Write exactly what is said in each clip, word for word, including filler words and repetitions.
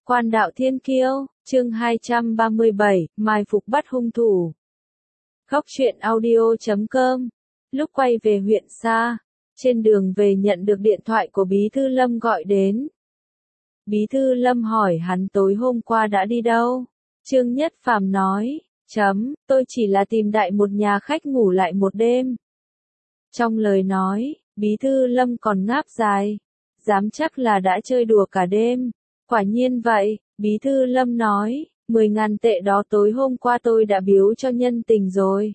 Quan đạo thiên kiêu, chương hai trăm ba mươi bảy, mai phục bắt hung thủ. Góc truyện audio chấm com. Lúc quay về huyện Sa, trên đường về nhận được điện thoại của Bí thư Lâm gọi đến. Bí thư Lâm hỏi hắn tối hôm qua đã đi đâu. Trương Nhất Phàm nói, chấm, tôi chỉ là tìm đại một nhà khách ngủ lại một đêm. Trong lời nói, Bí thư Lâm còn ngáp dài. Dám chắc là đã chơi đùa cả đêm. Quả nhiên vậy, Bí thư Lâm nói, mười ngàn tệ đó tối hôm qua tôi đã biếu cho nhân tình rồi.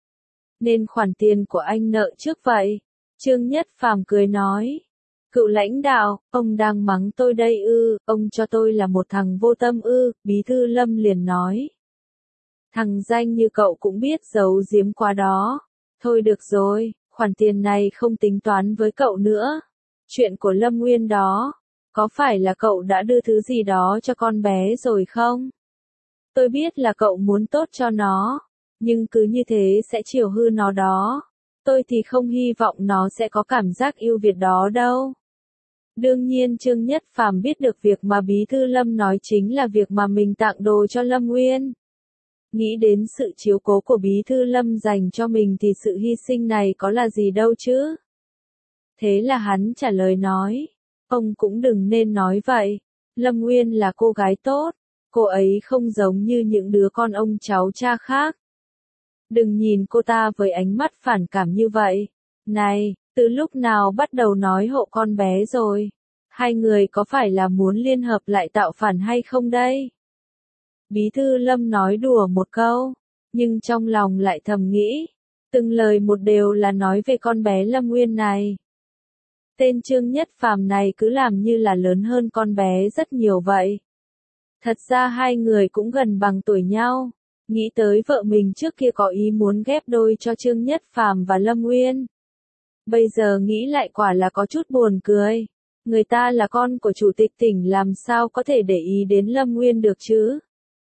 Nên khoản tiền của anh nợ trước vậy. Trương Nhất Phàm cười nói, cựu lãnh đạo, ông đang mắng tôi đây ư, ông cho tôi là một thằng vô tâm ư, Bí thư Lâm liền nói. Thằng danh như cậu cũng biết giấu giếm quá đó. Thôi được rồi, khoản tiền này không tính toán với cậu nữa. Chuyện của Lâm Nguyên đó. Có phải là cậu đã đưa thứ gì đó cho con bé rồi không? Tôi biết là cậu muốn tốt cho nó, nhưng cứ như thế sẽ chiều hư nó đó. Tôi thì không hy vọng nó sẽ có cảm giác yêu Việt đó đâu. Đương nhiên Trương Nhất Phàm biết được việc mà Bí thư Lâm nói chính là việc mà mình tặng đồ cho Lâm Nguyên. Nghĩ đến sự chiếu cố của Bí thư Lâm dành cho mình thì sự hy sinh này có là gì đâu chứ? Thế là hắn trả lời nói. Ông cũng đừng nên nói vậy. Lâm Nguyên là cô gái tốt. Cô ấy không giống như những đứa con ông cháu cha khác. Đừng nhìn cô ta với ánh mắt phản cảm như vậy. Này, từ lúc nào bắt đầu nói hộ con bé rồi? Hai người có phải là muốn liên hợp lại tạo phản hay không đây? Bí thư Lâm nói đùa một câu, nhưng trong lòng lại thầm nghĩ. Từng lời một đều là nói về con bé Lâm Nguyên này. Tên Trương Nhất Phàm này cứ làm như là lớn hơn con bé rất nhiều vậy. Thật ra hai người cũng gần bằng tuổi nhau. Nghĩ tới vợ mình trước kia có ý muốn ghép đôi cho Trương Nhất Phàm và Lâm Nguyên. Bây giờ nghĩ lại quả là có chút buồn cười. Người ta là con của chủ tịch tỉnh làm sao có thể để ý đến Lâm Nguyên được chứ?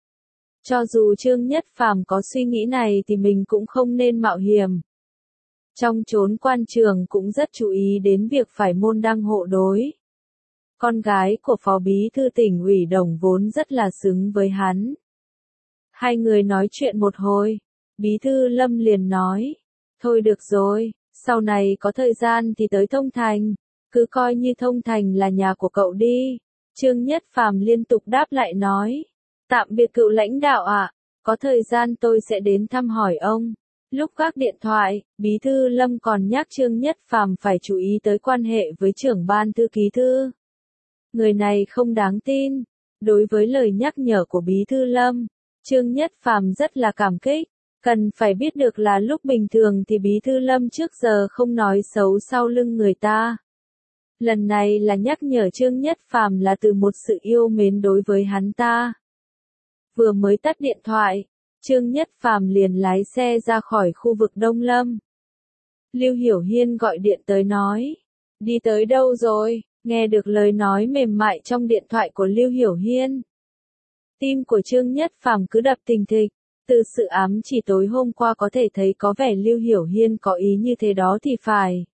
Cho dù Trương Nhất Phàm có suy nghĩ này thì mình cũng không nên mạo hiểm. Trong chốn quan trường cũng rất chú ý đến việc phải môn đăng hộ đối. Con gái của Phó Bí thư tỉnh ủy Đồng vốn rất là xứng với hắn. Hai người nói chuyện một hồi, Bí thư Lâm liền nói, thôi được rồi, sau này có thời gian thì tới Thông Thành, cứ coi như Thông Thành là nhà của cậu đi. Trương Nhất Phàm liên tục đáp lại nói, tạm biệt cựu lãnh đạo ạ, có thời gian tôi sẽ đến thăm hỏi ông. Lúc gác điện thoại, Bí thư Lâm còn nhắc Trương Nhất Phàm phải chú ý tới quan hệ với trưởng ban thư ký thư. Người này không đáng tin. Đối với lời nhắc nhở của Bí thư Lâm, Trương Nhất Phàm rất là cảm kích. Cần phải biết được là lúc bình thường thì Bí thư Lâm trước giờ không nói xấu sau lưng người ta. Lần này là nhắc nhở Trương Nhất Phàm là từ một sự yêu mến đối với hắn ta. Vừa mới tắt điện thoại, Trương Nhất Phàm liền lái xe ra khỏi khu vực Đông Lâm. Lưu Hiểu Hiên gọi điện tới nói, đi tới đâu rồi? Nghe được lời nói mềm mại trong điện thoại của Lưu Hiểu Hiên. Tim của Trương Nhất Phàm cứ đập thình thịch, từ sự ám chỉ tối hôm qua có thể thấy có vẻ Lưu Hiểu Hiên có ý như thế đó thì phải.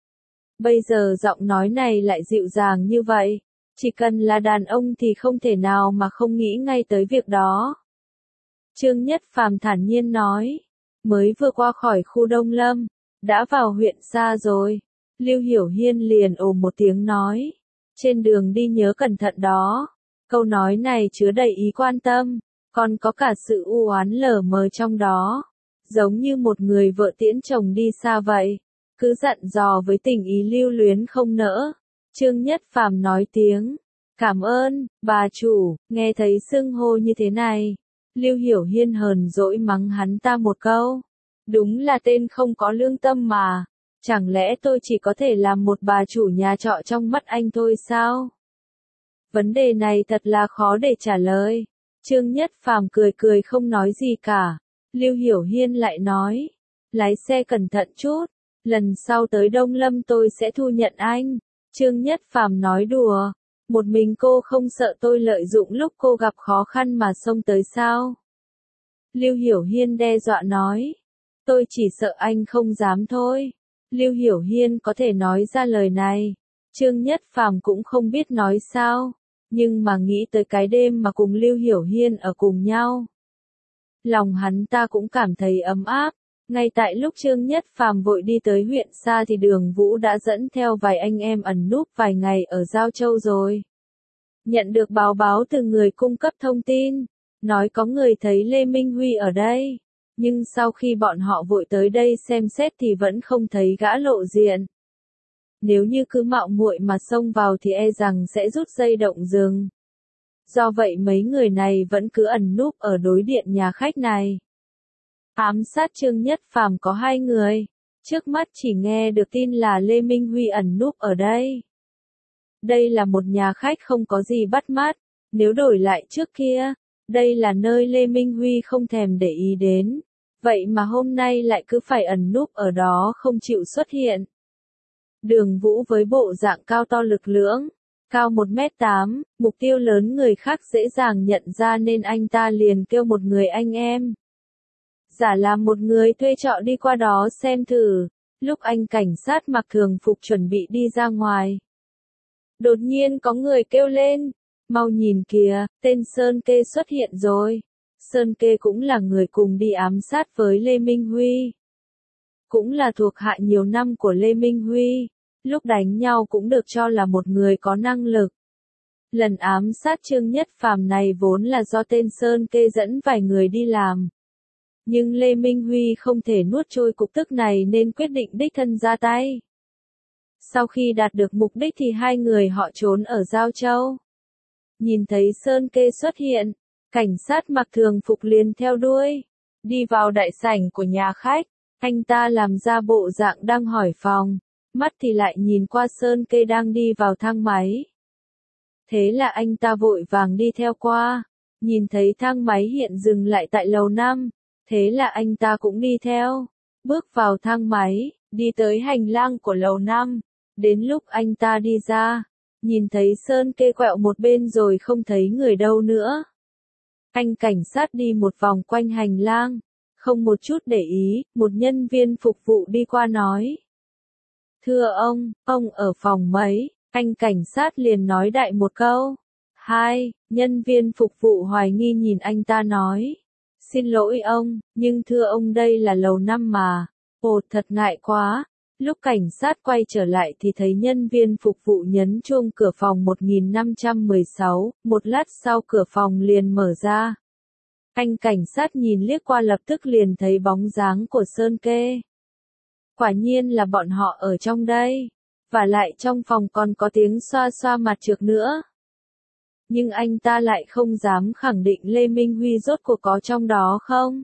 Bây giờ giọng nói này lại dịu dàng như vậy, chỉ cần là đàn ông thì không thể nào mà không nghĩ ngay tới việc đó. Trương Nhất Phàm thản nhiên nói, mới vừa qua khỏi khu Đông Lâm, đã vào huyện Sa rồi. Lưu Hiểu Hiên liền ồ một tiếng nói, trên đường đi nhớ cẩn thận đó. Câu nói này chứa đầy ý quan tâm, còn có cả sự u oán lờ mờ trong đó, giống như một người vợ tiễn chồng đi xa vậy, cứ dặn dò với tình ý lưu luyến không nỡ. Trương Nhất Phàm nói tiếng, cảm ơn, bà chủ, nghe thấy xưng hô như thế này. Lưu Hiểu Hiên hờn dỗi mắng hắn ta một câu. Đúng là tên không có lương tâm mà. Chẳng lẽ tôi chỉ có thể làm một bà chủ nhà trọ trong mắt anh thôi sao? Vấn đề này thật là khó để trả lời. Trương Nhất Phàm cười cười không nói gì cả. Lưu Hiểu Hiên lại nói, lái xe cẩn thận chút, lần sau tới Đông Lâm tôi sẽ thu nhận anh. Trương Nhất Phàm nói đùa, một mình cô không sợ tôi lợi dụng lúc cô gặp khó khăn mà xông tới sao? Lưu Hiểu Hiên đe dọa nói, tôi chỉ sợ anh không dám thôi. Lưu Hiểu Hiên có thể nói ra lời này, Trương Nhất Phàm cũng không biết nói sao. nhưng mà nghĩ tới cái đêm mà cùng Lưu Hiểu Hiên ở cùng nhau. Lòng hắn ta cũng cảm thấy ấm áp, ngay tại lúc Trương Nhất Phàm vội đi tới huyện xa thì Đường Vũ đã dẫn theo vài anh em ẩn núp vài ngày ở Giao Châu rồi. Nhận được báo báo từ người cung cấp thông tin, nói có người thấy Lê Minh Huy ở đây, nhưng sau khi bọn họ vội tới đây xem xét thì vẫn không thấy gã lộ diện. Nếu như cứ mạo muội mà xông vào thì e rằng sẽ rút dây động rừng. Do vậy mấy người này vẫn cứ ẩn núp ở đối điện nhà khách này. Ám sát Trương Nhất Phàm có hai người, trước mắt chỉ nghe được tin là Lê Minh Huy ẩn núp ở đây. Đây là một nhà khách không có gì bắt mắt, nếu đổi lại trước kia, đây là nơi Lê Minh Huy không thèm để ý đến, vậy mà hôm nay lại cứ phải ẩn núp ở đó không chịu xuất hiện. Đường Vũ với bộ dạng cao to lực lưỡng, cao một mét tám, mục tiêu lớn người khác dễ dàng nhận ra nên anh ta liền kêu một người anh em. Giả làm một người thuê trọ đi qua đó xem thử, lúc anh cảnh sát mặc thường phục chuẩn bị đi ra ngoài. Đột nhiên có người kêu lên, mau nhìn kìa, tên Sơn Kê xuất hiện rồi. Sơn Kê cũng là người cùng đi ám sát với Lê Minh Huy. Cũng là thuộc hạ nhiều năm của Lê Minh Huy, lúc đánh nhau cũng được cho là một người có năng lực. Lần ám sát Trương Nhất Phàm này vốn là do tên Sơn Kê dẫn vài người đi làm. Nhưng Lê Minh Huy không thể nuốt trôi cục tức này nên quyết định đích thân ra tay. Sau khi đạt được mục đích thì hai người họ trốn ở Giao Châu. Nhìn thấy Sơn Kê xuất hiện, cảnh sát mặc thường phục liền theo đuôi, đi vào đại sảnh của nhà khách, anh ta làm ra bộ dạng đang hỏi phòng, mắt thì lại nhìn qua Sơn Kê đang đi vào thang máy. Thế là anh ta vội vàng đi theo qua, nhìn thấy thang máy hiện dừng lại tại lầu năm, thế là anh ta cũng đi theo, bước vào thang máy, đi tới hành lang của lầu năm, đến lúc anh ta đi ra, nhìn thấy Sơn Kê quẹo một bên rồi không thấy người đâu nữa. Anh cảnh sát đi một vòng quanh hành lang, không một chút để ý, một nhân viên phục vụ đi qua nói. Thưa ông, ông ở phòng mấy? Anh cảnh sát liền nói đại một câu. Hai, nhân viên phục vụ hoài nghi nhìn anh ta nói. Xin lỗi ông, nhưng thưa ông đây là lầu năm mà. Ồ thật ngại quá. Lúc cảnh sát quay trở lại thì thấy nhân viên phục vụ nhấn chuông cửa phòng một nghìn năm trăm mười sáu, một lát sau cửa phòng liền mở ra. Anh cảnh sát nhìn liếc qua lập tức liền thấy bóng dáng của Sơn Kê. Quả nhiên là bọn họ ở trong đây, và lại trong phòng còn có tiếng xoa xoa mặt trược nữa. Nhưng anh ta lại không dám khẳng định Lê Minh Huy rốt cuộc có trong đó không.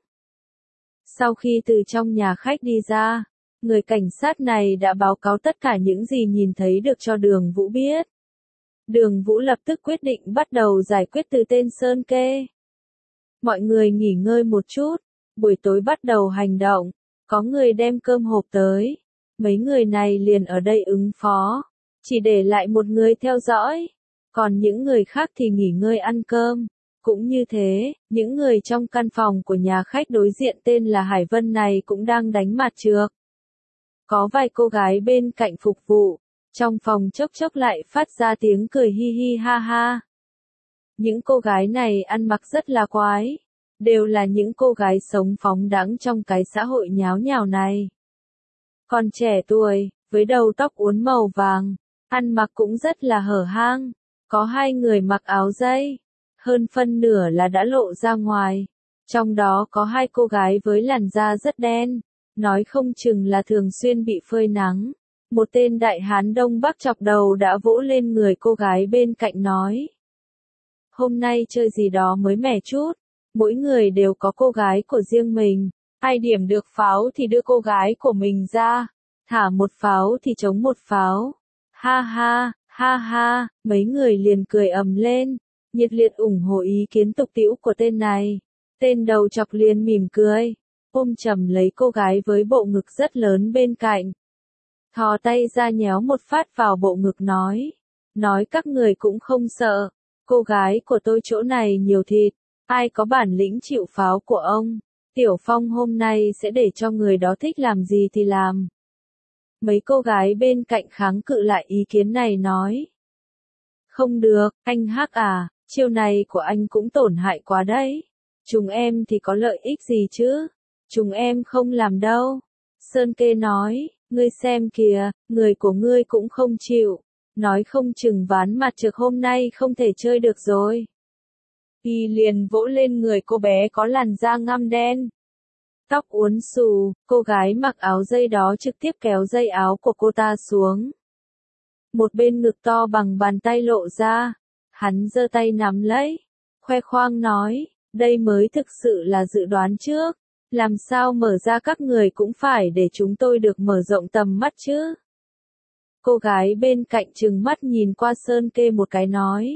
Sau khi từ trong nhà khách đi ra, người cảnh sát này đã báo cáo tất cả những gì nhìn thấy được cho Đường Vũ biết. Đường Vũ lập tức quyết định bắt đầu giải quyết từ tên Sơn Kê. Mọi người nghỉ ngơi một chút, buổi tối bắt đầu hành động, có người đem cơm hộp tới, mấy người này liền ở đây ứng phó, chỉ để lại một người theo dõi, còn những người khác thì nghỉ ngơi ăn cơm. Cũng như thế, những người trong căn phòng của nhà khách đối diện tên là Hải Vân này cũng đang đánh mặt trược. Có vài cô gái bên cạnh phục vụ, trong phòng chốc chốc lại phát ra tiếng cười hi hi ha ha. Những cô gái này ăn mặc rất là quái, đều là những cô gái sống phóng đãng trong cái xã hội nháo nhào này. Còn trẻ tuổi, với đầu tóc uốn màu vàng, ăn mặc cũng rất là hở hang, có hai người mặc áo dây, hơn phân nửa là đã lộ ra ngoài. Trong đó có hai cô gái với làn da rất đen, nói không chừng là thường xuyên bị phơi nắng. Một tên đại hán Đông Bắc chọc đầu đã vỗ lên người cô gái bên cạnh nói. Hôm nay chơi gì đó mới mẻ chút, mỗi người đều có cô gái của riêng mình, ai điểm được pháo thì đưa cô gái của mình ra, thả một pháo thì chống một pháo. Ha ha, ha ha, mấy người liền cười ầm lên, nhiệt liệt ủng hộ ý kiến tục tĩu của tên này. Tên đầu chọc liền mỉm cười, ôm chầm lấy cô gái với bộ ngực rất lớn bên cạnh. Thò tay ra nhéo một phát vào bộ ngực nói. Nói các người cũng không sợ, cô gái của tôi chỗ này nhiều thịt, ai có bản lĩnh chịu pháo của ông, Tiểu Phong hôm nay sẽ để cho người đó thích làm gì thì làm. Mấy cô gái bên cạnh kháng cự lại ý kiến này nói. Không được, anh Hắc à, chiêu này của anh cũng tổn hại quá đấy. Chúng em thì có lợi ích gì chứ? Chúng em không làm đâu. Sơn Kê nói, ngươi xem kìa, người của ngươi cũng không chịu. Nói không chừng ván mặt trược hôm nay không thể chơi được rồi. Y liền vỗ lên người cô bé có làn da ngăm đen. Tóc uốn xù, cô gái mặc áo dây đó trực tiếp kéo dây áo của cô ta xuống. Một bên ngực to bằng bàn tay lộ ra. Hắn giơ tay nắm lấy. Khoe khoang nói, đây mới thực sự là dự đoán trước. Làm sao mở ra các người cũng phải để chúng tôi được mở rộng tầm mắt chứ. Cô gái bên cạnh trừng mắt nhìn qua Sơn Kê một cái nói.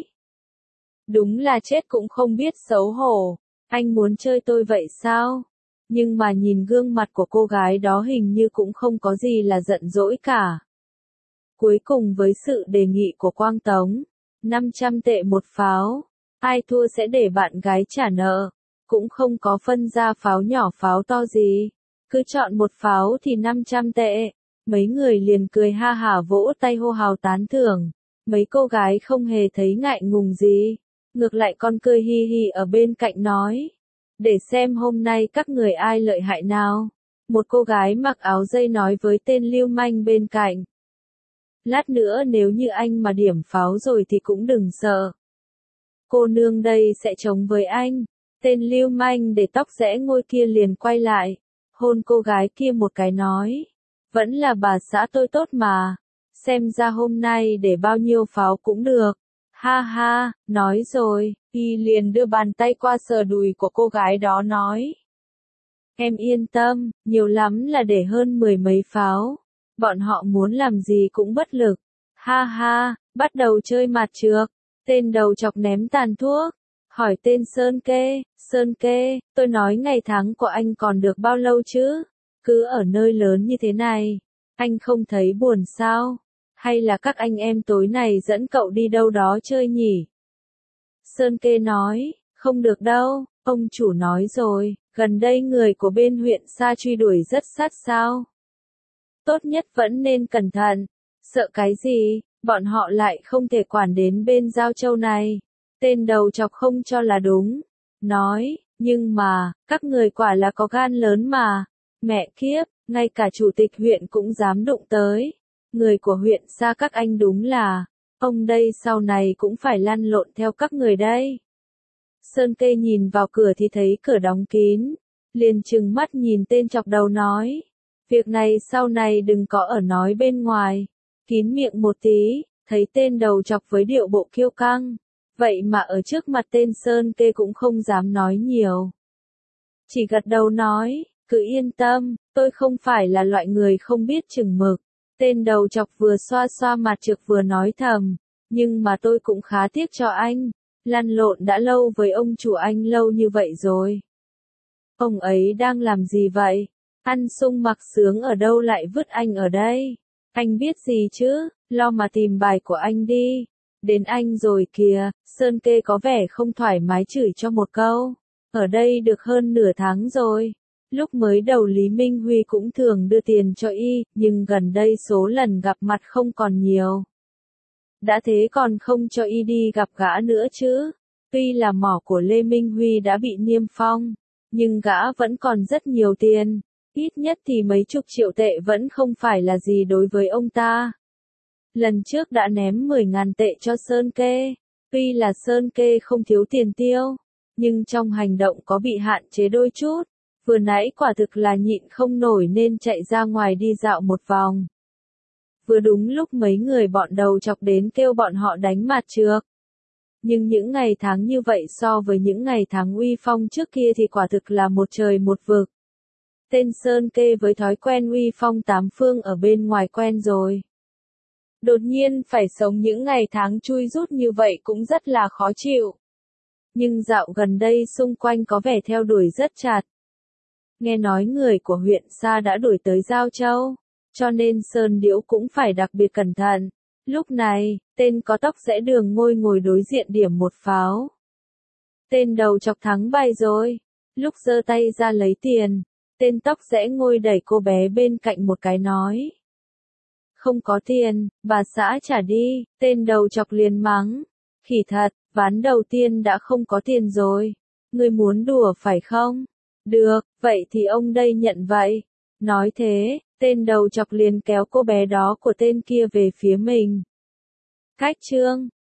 Đúng là chết cũng không biết xấu hổ. Anh muốn chơi tôi vậy sao? Nhưng mà nhìn gương mặt của cô gái đó hình như cũng không có gì là giận dỗi cả. Cuối cùng với sự đề nghị của Quang Tống, năm trăm tệ một pháo, ai thua sẽ để bạn gái trả nợ, cũng không có phân ra pháo nhỏ pháo to gì, cứ chọn một pháo thì năm trăm tệ. Mấy người liền cười ha hả vỗ tay hô hào tán thưởng, mấy cô gái không hề thấy ngại ngùng gì, ngược lại còn cười hi hi ở bên cạnh nói, để xem hôm nay các người ai lợi hại nào. Một cô gái mặc áo dây nói với tên lưu manh bên cạnh. Lát nữa nếu như anh mà điểm pháo rồi thì cũng đừng sợ. Cô nương đây sẽ chống với anh. Tên lưu manh để tóc rẽ ngôi kia liền quay lại, hôn cô gái kia một cái nói. Vẫn là bà xã tôi tốt mà. Xem ra hôm nay để bao nhiêu pháo cũng được. Ha ha, nói rồi, y liền đưa bàn tay qua sờ đùi của cô gái đó nói. Em yên tâm, nhiều lắm là để hơn mười mấy pháo. Bọn họ muốn làm gì cũng bất lực. Ha ha, bắt đầu chơi mặt trược. Tên đầu chọc ném tàn thuốc. Hỏi tên Sơn Kê, Sơn Kê, tôi nói ngày tháng của anh còn được bao lâu chứ? Cứ ở nơi lớn như thế này, anh không thấy buồn sao? Hay là các anh em tối này dẫn cậu đi đâu đó chơi nhỉ? Sơn Kê nói, không được đâu, ông chủ nói rồi, gần đây người của bên huyện Sa truy đuổi rất sát sao. Tốt nhất vẫn nên cẩn thận, sợ cái gì, bọn họ lại không thể quản đến bên Giao Châu này. Tên đầu chọc không cho là đúng, nói, nhưng mà, các người quả là có gan lớn mà, mẹ kiếp, ngay cả chủ tịch huyện cũng dám đụng tới. Người của huyện Sa các anh đúng là, ông đây sau này cũng phải lăn lộn theo các người đây. Sơn Kê nhìn vào cửa thì thấy cửa đóng kín, liền trừng mắt nhìn tên chọc đầu nói, việc này sau này đừng có ở nói bên ngoài, kín miệng một tí. Thấy tên đầu chọc với điệu bộ kiêu căng, vậy mà ở trước mặt tên Sơn Kê cũng không dám nói nhiều. Chỉ gật đầu nói, cứ yên tâm, tôi không phải là loại người không biết chừng mực. Tên đầu chọc vừa xoa xoa mặt trược vừa nói thầm, nhưng mà tôi cũng khá tiếc cho anh, lăn lộn đã lâu với ông chủ anh lâu như vậy rồi. Ông ấy đang làm gì vậy? Ăn sung mặc sướng ở đâu lại vứt anh ở đây? Anh biết gì chứ, lo mà tìm bài của anh đi. Đến anh rồi kìa, Sơn Kê có vẻ không thoải mái chửi cho một câu. Ở đây được hơn nửa tháng rồi. Lúc mới đầu Lý Minh Huy cũng thường đưa tiền cho y, nhưng gần đây số lần gặp mặt không còn nhiều. Đã thế còn không cho y đi gặp gã nữa chứ. Tuy là mỏ của Lê Minh Huy đã bị niêm phong, nhưng gã vẫn còn rất nhiều tiền. Ít nhất thì mấy chục triệu tệ vẫn không phải là gì đối với ông ta. Lần trước đã ném mười ngàn tệ cho Sơn Kê. Tuy là Sơn Kê không thiếu tiền tiêu, nhưng trong hành động có bị hạn chế đôi chút. Vừa nãy quả thực là nhịn không nổi nên chạy ra ngoài đi dạo một vòng. Vừa đúng lúc mấy người bọn đầu chọc đến kêu bọn họ đánh mặt trược. Nhưng những ngày tháng như vậy so với những ngày tháng uy phong trước kia thì quả thực là một trời một vực. Tên Sơn Kê với thói quen uy phong tám phương ở bên ngoài quen rồi. Đột nhiên phải sống những ngày tháng chui rút như vậy cũng rất là khó chịu. Nhưng dạo gần đây xung quanh có vẻ theo đuổi rất chặt. Nghe nói người của huyện Sa đã đuổi tới Giao Châu, cho nên Sơn Điễu cũng phải đặc biệt cẩn thận. Lúc này, tên có tóc rẽ đường ngôi ngồi đối diện điểm một pháo. Tên đầu chọc thắng bài rồi. Lúc giơ tay ra lấy tiền, tên tóc rẽ ngôi đẩy cô bé bên cạnh một cái nói. Không có tiền, bà xã trả đi, tên đầu chọc liền mắng. Khỉ thật, ván đầu tiên đã không có tiền rồi. Ngươi muốn đùa phải không? Được, vậy thì ông đây nhận vậy. Nói thế, tên đầu chọc liền kéo cô bé đó của tên kia về phía mình. Cách chương